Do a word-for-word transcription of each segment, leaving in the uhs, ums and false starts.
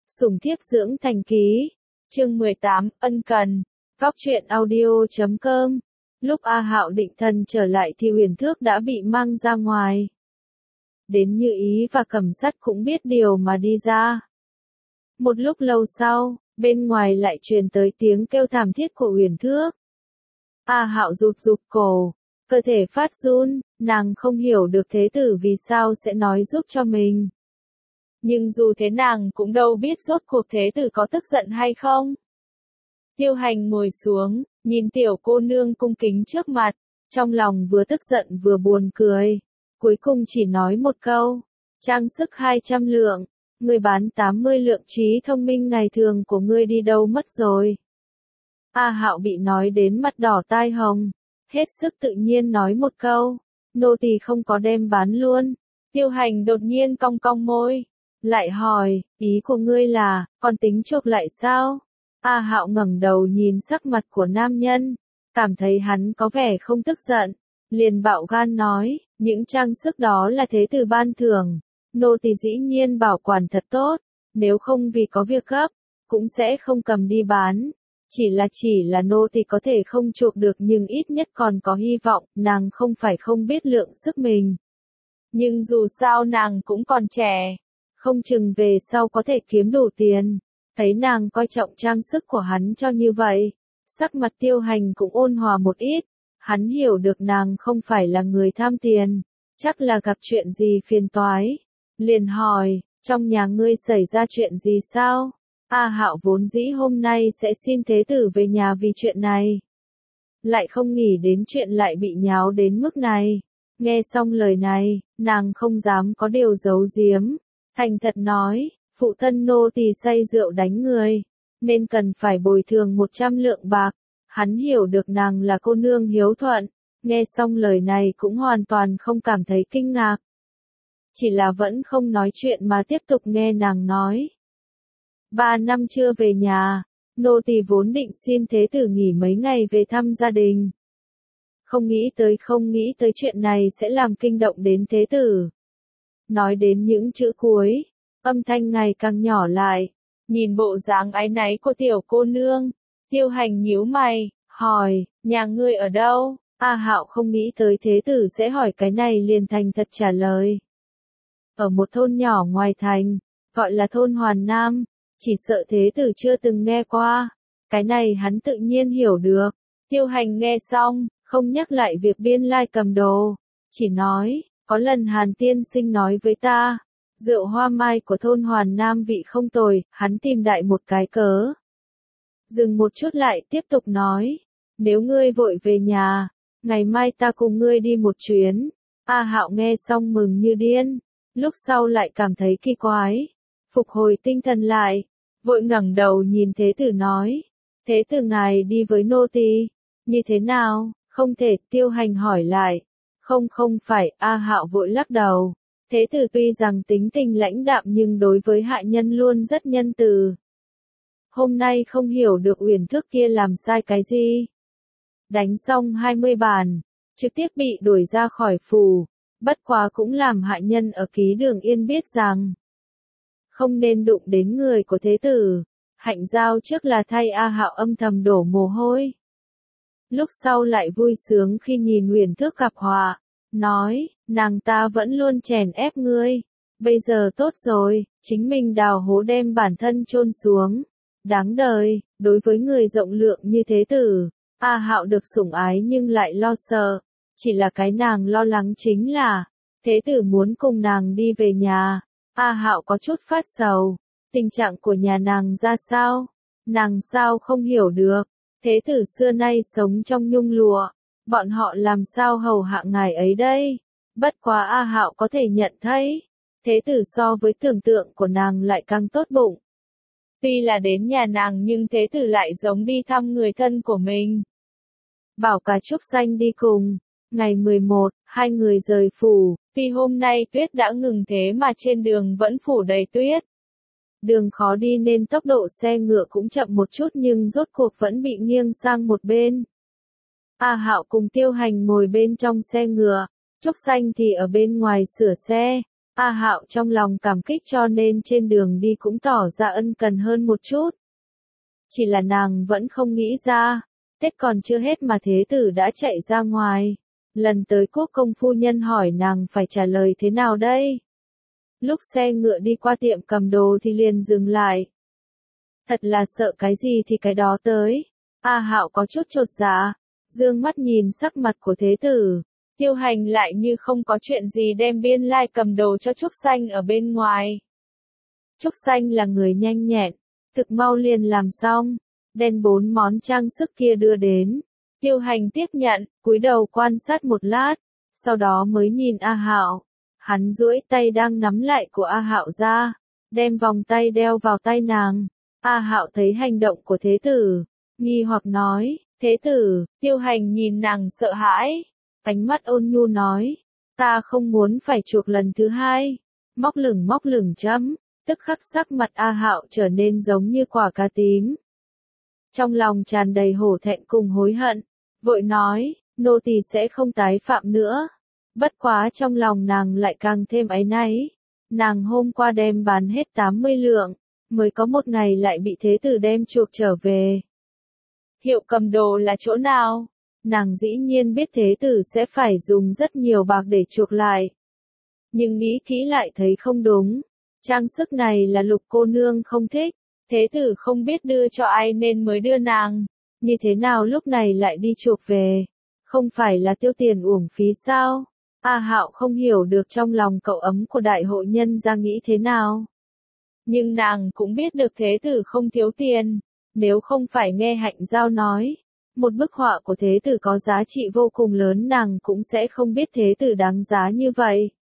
Sủng thiếp dưỡng thành ký. Chương mười tám, ân cần. Góc truyện audio chấm com. Lúc A Hạo định thần trở lại thì Huyền Thước đã bị mang ra ngoài. Đến Như Ý và Cẩm Sắt cũng biết điều mà đi ra. Một lúc lâu sau, bên ngoài lại truyền tới tiếng kêu thảm thiết của Huyền Thước. A Hạo rụt rụt cổ, cơ thể phát run, nàng không hiểu được thế tử vì sao sẽ nói giúp cho mình. Nhưng dù thế nàng cũng đâu biết rốt cuộc thế tử có tức giận hay không. Tiêu Hành ngồi xuống, nhìn tiểu cô nương cung kính trước mặt, trong lòng vừa tức giận vừa buồn cười. Cuối cùng chỉ nói một câu, trang sức hai trăm lượng, ngươi bán tám mươi lượng, trí thông minh ngày thường của ngươi đi đâu mất rồi. A Hạo bị nói đến mặt đỏ tai hồng, hết sức tự nhiên nói một câu, nô tỳ không có đem bán luôn. Tiêu Hành đột nhiên cong cong môi, lại hỏi, ý của ngươi là, còn tính chuộc lại sao? A Hạo ngẩng đầu nhìn sắc mặt của nam nhân, cảm thấy hắn có vẻ không tức giận, liền bạo gan nói, những trang sức đó là thế tử ban thưởng, nô tỳ dĩ nhiên bảo quản thật tốt, nếu không vì có việc gấp, cũng sẽ không cầm đi bán. Chỉ là chỉ là nô tỳ có thể không chuộc được nhưng ít nhất còn có hy vọng, nàng không phải không biết lượng sức mình. Nhưng dù sao nàng cũng còn trẻ, không chừng về sau có thể kiếm đủ tiền. Thấy nàng coi trọng trang sức của hắn cho như vậy, sắc mặt Tiêu Hành cũng ôn hòa một ít, hắn hiểu được nàng không phải là người tham tiền, chắc là gặp chuyện gì phiền toái. Liền hỏi, trong nhà ngươi xảy ra chuyện gì sao? A Hạo vốn dĩ hôm nay sẽ xin thế tử về nhà vì chuyện này. Lại không nghĩ đến chuyện lại bị nháo đến mức này. Nghe xong lời này, nàng không dám có điều giấu giếm. Thành thật nói, phụ thân nô tỳ say rượu đánh người, nên cần phải bồi thường một trăm lượng bạc. Hắn hiểu được nàng là cô nương hiếu thuận, nghe xong lời này cũng hoàn toàn không cảm thấy kinh ngạc. Chỉ là vẫn không nói chuyện mà tiếp tục nghe nàng nói. Ba năm chưa về nhà, nô tỳ vốn định xin thế tử nghỉ mấy ngày về thăm gia đình. Không nghĩ tới không nghĩ tới chuyện này sẽ làm kinh động đến thế tử. Nói đến những chữ cuối, âm thanh ngày càng nhỏ lại, nhìn bộ dáng áy náy của tiểu cô nương, Tiêu Hành nhíu mày, hỏi, nhà ngươi ở đâu? A Hạo không nghĩ tới thế tử sẽ hỏi cái này liền thành thật trả lời. Ở một thôn nhỏ ngoài thành, gọi là thôn Hoàn Nam, chỉ sợ thế tử chưa từng nghe qua, cái này hắn tự nhiên hiểu được. Tiêu Hành nghe xong, không nhắc lại việc biên lai cầm đồ, chỉ nói, có lần Hàn tiên sinh nói với ta, rượu hoa mai của thôn Hoàn Nam vị không tồi, hắn tìm đại một cái cớ. Dừng một chút lại tiếp tục nói, nếu ngươi vội về nhà, ngày mai ta cùng ngươi đi một chuyến. A Hạo nghe xong mừng như điên, lúc sau lại cảm thấy kỳ quái, phục hồi tinh thần lại, vội ngẩng đầu nhìn thế tử nói, thế tử ngài đi với nô tỳ, như thế nào, không thể. Tiêu Hành hỏi lại, không không phải. A Hạo vội lắc đầu, thế tử tuy rằng tính tình lãnh đạm nhưng đối với hạ nhân luôn rất nhân từ. Hôm nay không hiểu được Uyển Thước kia làm sai cái gì. Đánh xong hai mươi bàn, trực tiếp bị đuổi ra khỏi phủ, bất quá cũng làm hạ nhân ở ký đường yên biết rằng không nên đụng đến người của thế tử. Hạnh Giao trước là thay A Hạo âm thầm đổ mồ hôi. Lúc sau lại vui sướng khi nhìn Huyền Thước gặp họa, nói, nàng ta vẫn luôn chèn ép ngươi, bây giờ tốt rồi, chính mình đào hố đem bản thân chôn xuống. Đáng đời, đối với người rộng lượng như thế tử, A Hạo được sủng ái nhưng lại lo sợ, chỉ là cái nàng lo lắng chính là, thế tử muốn cùng nàng đi về nhà. A Hạo có chút phát sầu, tình trạng của nhà nàng ra sao, nàng sao không hiểu được, thế tử xưa nay sống trong nhung lụa, bọn họ làm sao hầu hạ ngài ấy đây. Bất quá A Hạo có thể nhận thấy, thế tử so với tưởng tượng của nàng lại càng tốt bụng. Tuy là đến nhà nàng nhưng thế tử lại giống đi thăm người thân của mình. Bảo cả Trúc Xanh đi cùng. Ngày mười một, hai người rời phủ, tuy hôm nay tuyết đã ngừng thế mà trên đường vẫn phủ đầy tuyết. Đường khó đi nên tốc độ xe ngựa cũng chậm một chút nhưng rốt cuộc vẫn bị nghiêng sang một bên. A Hạo cùng Tiêu Hành ngồi bên trong xe ngựa, Trúc Xanh thì ở bên ngoài sửa xe. A Hạo trong lòng cảm kích cho nên trên đường đi cũng tỏ ra ân cần hơn một chút. Chỉ là nàng vẫn không nghĩ ra, Tết còn chưa hết mà thế tử đã chạy ra ngoài. Lần tới quốc công phu nhân hỏi nàng phải trả lời thế nào đây? Lúc xe ngựa đi qua tiệm cầm đồ thì liền dừng lại. Thật là sợ cái gì thì cái đó tới. A Hạo có chút chột dạ, dương mắt nhìn sắc mặt của thế tử. Tiêu Hành lại như không có chuyện gì đem biên lai cầm đồ cho Trúc Xanh ở bên ngoài. Trúc Xanh là người nhanh nhẹn, thực mau liền làm xong, đem bốn món trang sức kia đưa đến. Tiêu Hành tiếp nhận, cúi đầu quan sát một lát, sau đó mới nhìn A Hạo. Hắn duỗi tay đang nắm lại của A Hạo ra, đem vòng tay đeo vào tay nàng. A Hạo thấy hành động của thế tử, nghi hoặc nói, thế tử. Tiêu Hành nhìn nàng sợ hãi, ánh mắt ôn nhu nói, ta không muốn phải chuộc lần thứ hai. Móc lửng móc lửng chấm, tức khắc sắc mặt A Hạo trở nên giống như quả cà tím. Trong lòng tràn đầy hổ thẹn cùng hối hận, vội nói, nô tỳ sẽ không tái phạm nữa. Bất quá trong lòng nàng lại càng thêm áy náy. Nàng hôm qua đem bán hết tám mươi lượng, mới có một ngày lại bị thế tử đem chuộc trở về. Hiệu cầm đồ là chỗ nào? Nàng dĩ nhiên biết thế tử sẽ phải dùng rất nhiều bạc để chuộc lại. Nhưng nghĩ kỹ lại thấy không đúng. Trang sức này là Lục cô nương không thích, thế tử không biết đưa cho ai nên mới đưa nàng. Như thế nào lúc này lại đi chuộc về? Không phải là tiêu tiền uổng phí sao? A Hạo không hiểu được trong lòng cậu ấm của đại hội nhân ra nghĩ thế nào. Nhưng nàng cũng biết được thế tử không thiếu tiền. Nếu không phải nghe Hạnh Giao nói, một bức họa của thế tử có giá trị vô cùng lớn nàng cũng sẽ không biết thế tử đáng giá như vậy.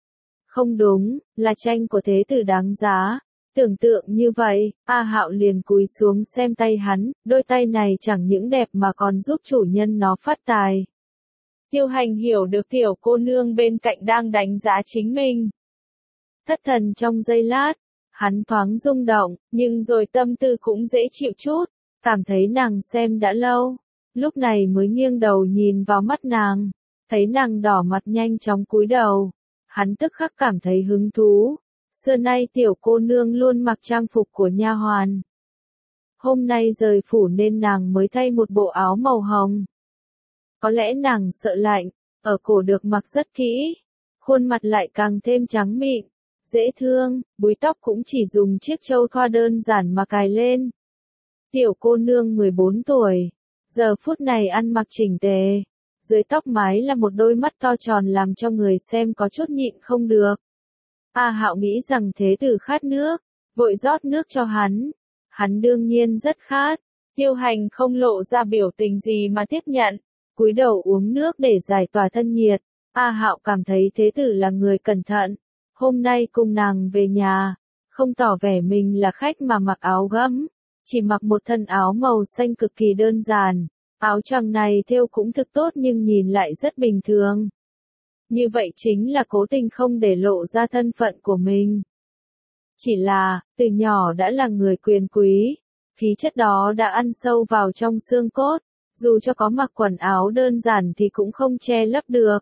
Không đúng, là tranh của thế tử đáng giá. Tưởng tượng như vậy, A Hạo liền cúi xuống xem tay hắn, đôi tay này chẳng những đẹp mà còn giúp chủ nhân nó phát tài. Tiêu Hành hiểu được tiểu cô nương bên cạnh đang đánh giá chính mình. Thất thần trong giây lát, hắn thoáng rung động, nhưng rồi tâm tư cũng dễ chịu chút, cảm thấy nàng xem đã lâu. Lúc này mới nghiêng đầu nhìn vào mắt nàng, thấy nàng đỏ mặt nhanh chóng cúi đầu. Hắn tức khắc cảm thấy hứng thú. Xưa nay tiểu cô nương luôn mặc trang phục của nha hoàn. Hôm nay rời phủ nên nàng mới thay một bộ áo màu hồng. Có lẽ nàng sợ lạnh, ở cổ được mặc rất kỹ, khuôn mặt lại càng thêm trắng mịn, dễ thương, búi tóc cũng chỉ dùng chiếc châu thoa đơn giản mà cài lên. Tiểu cô nương mười bốn tuổi, giờ phút này ăn mặc chỉnh tề, dưới tóc mái là một đôi mắt to tròn làm cho người xem có chút nhịn không được. A Hạo nghĩ rằng thế tử khát nước, vội rót nước cho hắn. Hắn đương nhiên rất khát. Tiêu Hành không lộ ra biểu tình gì mà tiếp nhận, cúi đầu uống nước để giải tỏa thân nhiệt. A Hạo cảm thấy thế tử là người cẩn thận. Hôm nay cùng nàng về nhà, không tỏ vẻ mình là khách mà mặc áo gấm, chỉ mặc một thân áo màu xanh cực kỳ đơn giản. Áo choàng này thêu cũng thực tốt nhưng nhìn lại rất bình thường. Như vậy chính là cố tình không để lộ ra thân phận của mình. Chỉ là, từ nhỏ đã là người quyền quý, khí chất đó đã ăn sâu vào trong xương cốt, dù cho có mặc quần áo đơn giản thì cũng không che lấp được.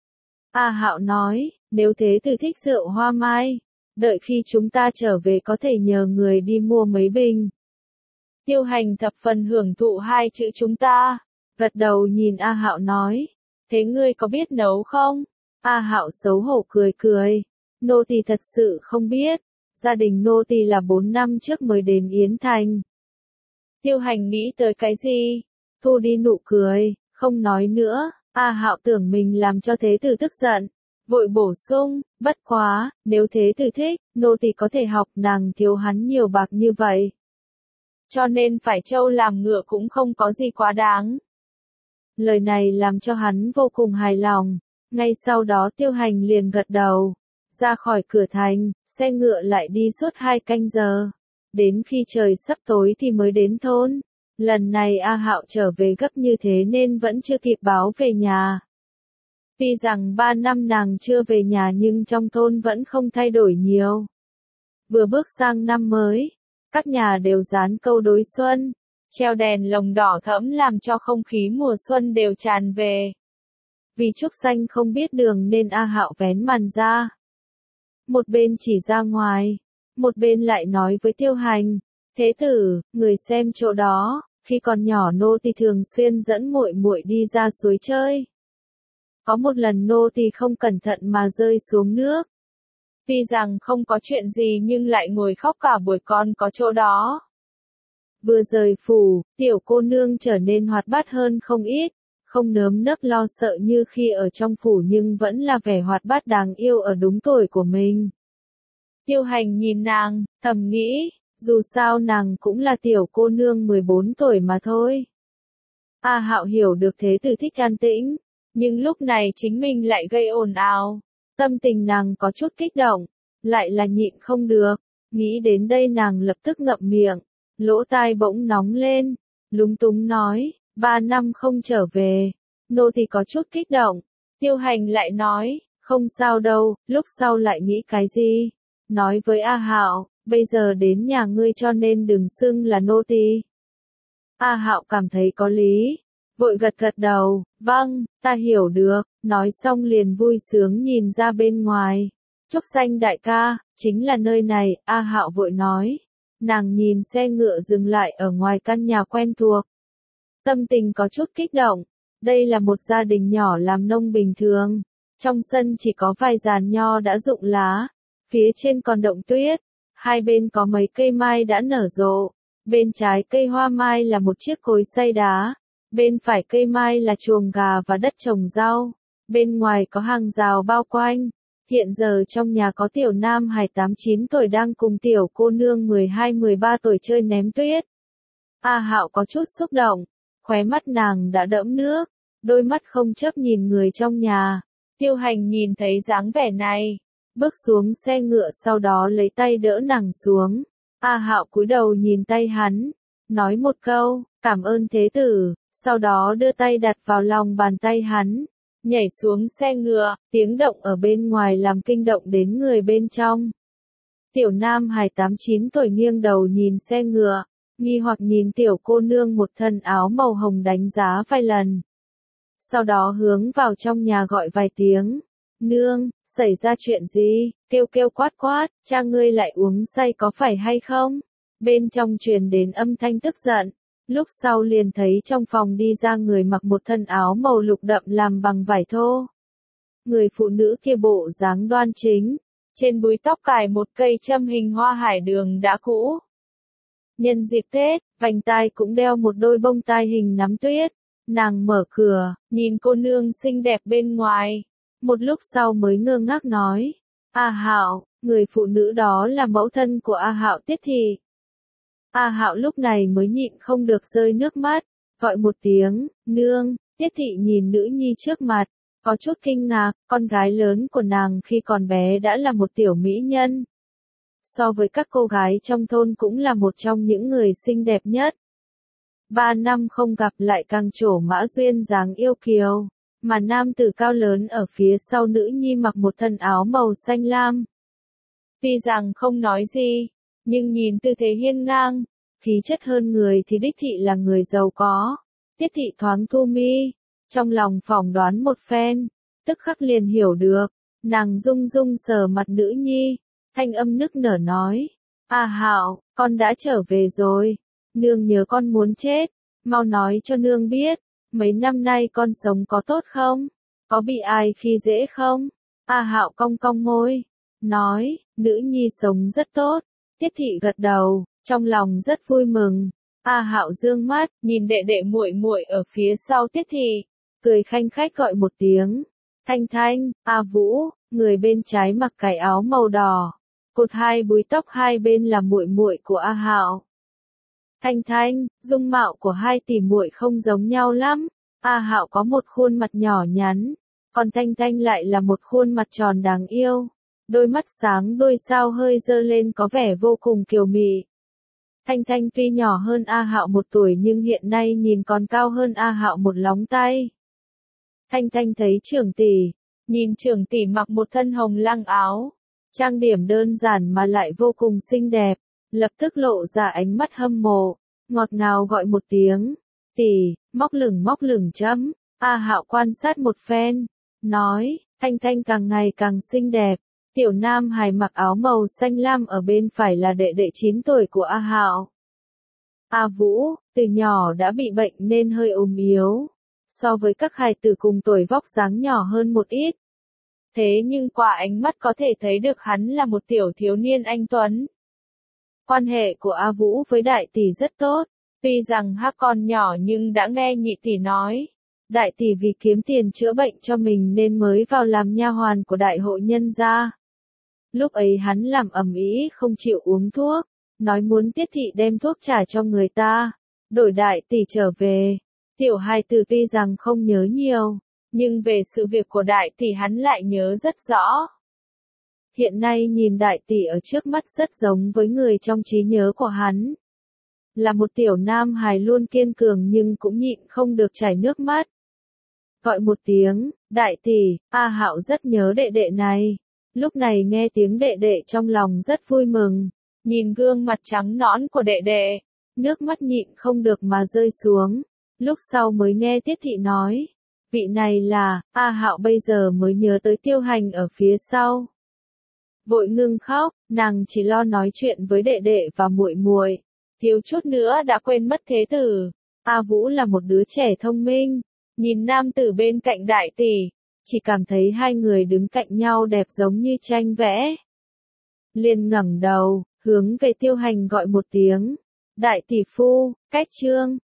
A Hạo nói, nếu thế tử thích rượu hoa mai, đợi khi chúng ta trở về có thể nhờ người đi mua mấy bình. Tiêu Hành thập phần hưởng thụ hai chữ chúng ta, gật đầu nhìn A Hạo nói, thế ngươi có biết nấu không? A Hạo xấu hổ cười cười, nô tỳ thật sự không biết, gia đình nô tỳ là bốn năm trước mới đến Yến Thành. Tiêu Hành nghĩ tới cái gì? Thu đi nụ cười, không nói nữa. A Hạo tưởng mình làm cho thế tử tức giận, vội bổ sung, bất quá, nếu thế tử thích, nô tỳ có thể học, nàng thiếu hắn nhiều bạc như vậy. Cho nên phải trâu làm ngựa cũng không có gì quá đáng. Lời này làm cho hắn vô cùng hài lòng. Ngay sau đó Tiêu Hành liền gật đầu, ra khỏi cửa thành, xe ngựa lại đi suốt hai canh giờ. Đến khi trời sắp tối thì mới đến thôn. Lần này A Hạo trở về gấp như thế nên vẫn chưa kịp báo về nhà. Tuy rằng ba năm nàng chưa về nhà nhưng trong thôn vẫn không thay đổi nhiều. Vừa bước sang năm mới, các nhà đều dán câu đối xuân, treo đèn lồng đỏ thẫm làm cho không khí mùa xuân đều tràn về. Vì Trúc Xanh không biết đường nên A Hạo vén màn ra. một bên chỉ ra ngoài, một bên lại nói với Tiêu Hành, thế tử, người xem chỗ đó, khi còn nhỏ nô tỳ thường xuyên dẫn muội muội đi ra suối chơi. Có một lần nô tỳ không cẩn thận mà rơi xuống nước. Tuy rằng không có chuyện gì nhưng lại ngồi khóc cả buổi còn có chỗ đó. Vừa rời phủ, tiểu cô nương trở nên hoạt bát hơn không ít, không nơm nớp lo sợ như khi ở trong phủ nhưng vẫn là vẻ hoạt bát đáng yêu ở đúng tuổi của mình. Tiêu Hành nhìn nàng, thầm nghĩ, dù sao nàng cũng là tiểu cô nương mười bốn tuổi mà thôi. A Hạo hiểu được thế tử thích an tĩnh, nhưng lúc này chính mình lại gây ồn ào. Tâm tình nàng có chút kích động, lại là nhịn không được, nghĩ đến đây nàng lập tức ngậm miệng, lỗ tai bỗng nóng lên, lúng túng nói, ba năm không trở về, nô tỳ có chút kích động. Tiêu Hành lại nói, không sao đâu, lúc sau lại nghĩ cái gì, nói với A Hạo, bây giờ đến nhà ngươi cho nên đừng xưng là nô tỳ. A Hạo cảm thấy có lý, vội gật gật đầu, vâng, ta hiểu được, nói xong liền vui sướng nhìn ra bên ngoài. Trúc Xanh đại ca, chính là nơi này, A Hạo vội nói. Nàng nhìn xe ngựa dừng lại ở ngoài căn nhà quen thuộc. Tâm tình có chút kích động, đây là một gia đình nhỏ làm nông bình thường. Trong sân chỉ có vài giàn nho đã rụng lá, phía trên còn động tuyết, hai bên có mấy cây mai đã nở rộ. Bên trái cây hoa mai là một chiếc cối xay đá, bên phải cây mai là chuồng gà và đất trồng rau, bên ngoài có hàng rào bao quanh. Hiện giờ trong nhà có tiểu nam hài tám chín tuổi đang cùng tiểu cô nương mười hai mười ba tuổi chơi ném tuyết. A Hạo có chút xúc động, khóe mắt nàng đã đẫm nước, đôi mắt không chớp nhìn người trong nhà. Tiêu Hành nhìn thấy dáng vẻ này, bước xuống xe ngựa sau đó lấy tay đỡ nàng xuống. A Hạo cúi đầu nhìn tay hắn, nói một câu, cảm ơn thế tử, sau đó đưa tay đặt vào lòng bàn tay hắn, nhảy xuống xe ngựa, tiếng động ở bên ngoài làm kinh động đến người bên trong. Tiểu nam hài tám chín tuổi nghiêng đầu nhìn xe ngựa, nghi hoặc nhìn tiểu cô nương một thân áo màu hồng đánh giá vài lần. Sau đó hướng vào trong nhà gọi vài tiếng, nương, xảy ra chuyện gì, kêu kêu quát quát, cha ngươi lại uống say có phải hay không? Bên trong truyền đến âm thanh tức giận, lúc sau liền thấy trong phòng đi ra người mặc một thân áo màu lục đậm làm bằng vải thô. Người phụ nữ kia bộ dáng đoan chính, trên búi tóc cài một cây châm hình hoa hải đường đã cũ. Nhân dịp Tết, vành tai cũng đeo một đôi bông tai hình nắm tuyết. Nàng mở cửa, nhìn cô nương xinh đẹp bên ngoài. Một lúc sau mới ngơ ngác nói, A Hạo, người phụ nữ đó là mẫu thân của A Hạo Tiết Thị. A Hạo lúc này mới nhịn không được rơi nước mắt, gọi một tiếng, nương. Tiết Thị nhìn nữ nhi trước mặt, có chút kinh ngạc, con gái lớn của nàng khi còn bé đã là một tiểu mỹ nhân. So với các cô gái trong thôn cũng là một trong những người xinh đẹp nhất. Ba năm không gặp lại càng trổ mã duyên dáng yêu kiều, mà nam tử cao lớn ở phía sau nữ nhi mặc một thân áo màu xanh lam. Tuy rằng không nói gì, nhưng nhìn tư thế hiên ngang, khí chất hơn người thì đích thị là người giàu có. Tiết Thị thoáng thu mi, trong lòng phỏng đoán một phen, tức khắc liền hiểu được, nàng rung rung sờ mặt nữ nhi, thanh âm nức nở nói, A Hạo, con đã trở về rồi, nương nhớ con muốn chết, mau nói cho nương biết, mấy năm nay con sống có tốt không, có bị ai khi dễ không? A Hạo cong cong môi, nói, nữ nhi sống rất tốt. Tiết Thị gật đầu, trong lòng rất vui mừng. A Hạo dương mắt, nhìn đệ đệ muội muội ở phía sau Tiết Thị, cười khanh khách gọi một tiếng, Thanh Thanh, A Vũ. Người bên trái mặc cái áo màu đỏ, cột hai búi tóc hai bên là muội muội của A Hạo. Thanh Thanh, dung mạo của hai tỷ muội không giống nhau lắm. A Hạo có một khuôn mặt nhỏ nhắn, còn Thanh Thanh lại là một khuôn mặt tròn đáng yêu, đôi mắt sáng đôi sao hơi dơ lên có vẻ vô cùng kiều mị. Thanh Thanh tuy nhỏ hơn A Hạo một tuổi nhưng hiện nay nhìn còn cao hơn A Hạo một lóng tay. Thanh Thanh thấy trưởng tỷ, nhìn trưởng tỷ mặc một thân hồng lăng áo, trang điểm đơn giản mà lại vô cùng xinh đẹp, lập tức lộ ra ánh mắt hâm mộ, ngọt ngào gọi một tiếng, tỷ, móc lửng móc lửng chấm. A Hạo quan sát một phen, nói, Thanh Thanh càng ngày càng xinh đẹp, Tiểu nam hài mặc áo màu xanh lam ở bên phải là đệ đệ chín tuổi của A Hạo. A Vũ, từ nhỏ đã bị bệnh nên hơi ốm yếu, so với các hài tử cùng tuổi vóc dáng nhỏ hơn một ít. Thế nhưng qua ánh mắt có thể thấy được hắn là một tiểu thiếu niên anh tuấn. Quan hệ của A Vũ với đại tỷ rất tốt, tuy rằng hắc con nhỏ nhưng đã nghe nhị tỷ nói. Đại tỷ vì kiếm tiền chữa bệnh cho mình nên mới vào làm nha hoàn của đại hội nhân gia. Lúc ấy hắn làm ầm ĩ không chịu uống thuốc, nói muốn Tiết thị đem thuốc trả cho người ta, đổi đại tỷ trở về. Tiểu hài tử tuy rằng không nhớ nhiều, nhưng về sự việc của đại tỷ hắn lại nhớ rất rõ. Hiện nay nhìn đại tỷ ở trước mắt rất giống với người trong trí nhớ của hắn. Là một tiểu nam hài luôn kiên cường nhưng cũng nhịn không được chảy nước mắt. Gọi một tiếng, đại tỷ, A Hạo rất nhớ đệ đệ này. Lúc này nghe tiếng đệ đệ trong lòng rất vui mừng. Nhìn gương mặt trắng nõn của đệ đệ, nước mắt nhịn không được mà rơi xuống. Lúc sau mới nghe Tiết thị nói, vị này là, A Hạo bây giờ mới nhớ tới Tiêu Hành ở phía sau. Vội ngưng khóc, nàng chỉ lo nói chuyện với đệ đệ và muội muội, thiếu chút nữa đã quên mất thế tử. A Vũ là một đứa trẻ thông minh, nhìn nam tử bên cạnh đại tỷ, chỉ cảm thấy hai người đứng cạnh nhau đẹp giống như tranh vẽ. Liền ngẩng đầu, hướng về Tiêu Hành gọi một tiếng, đại tỷ phu, cách trương.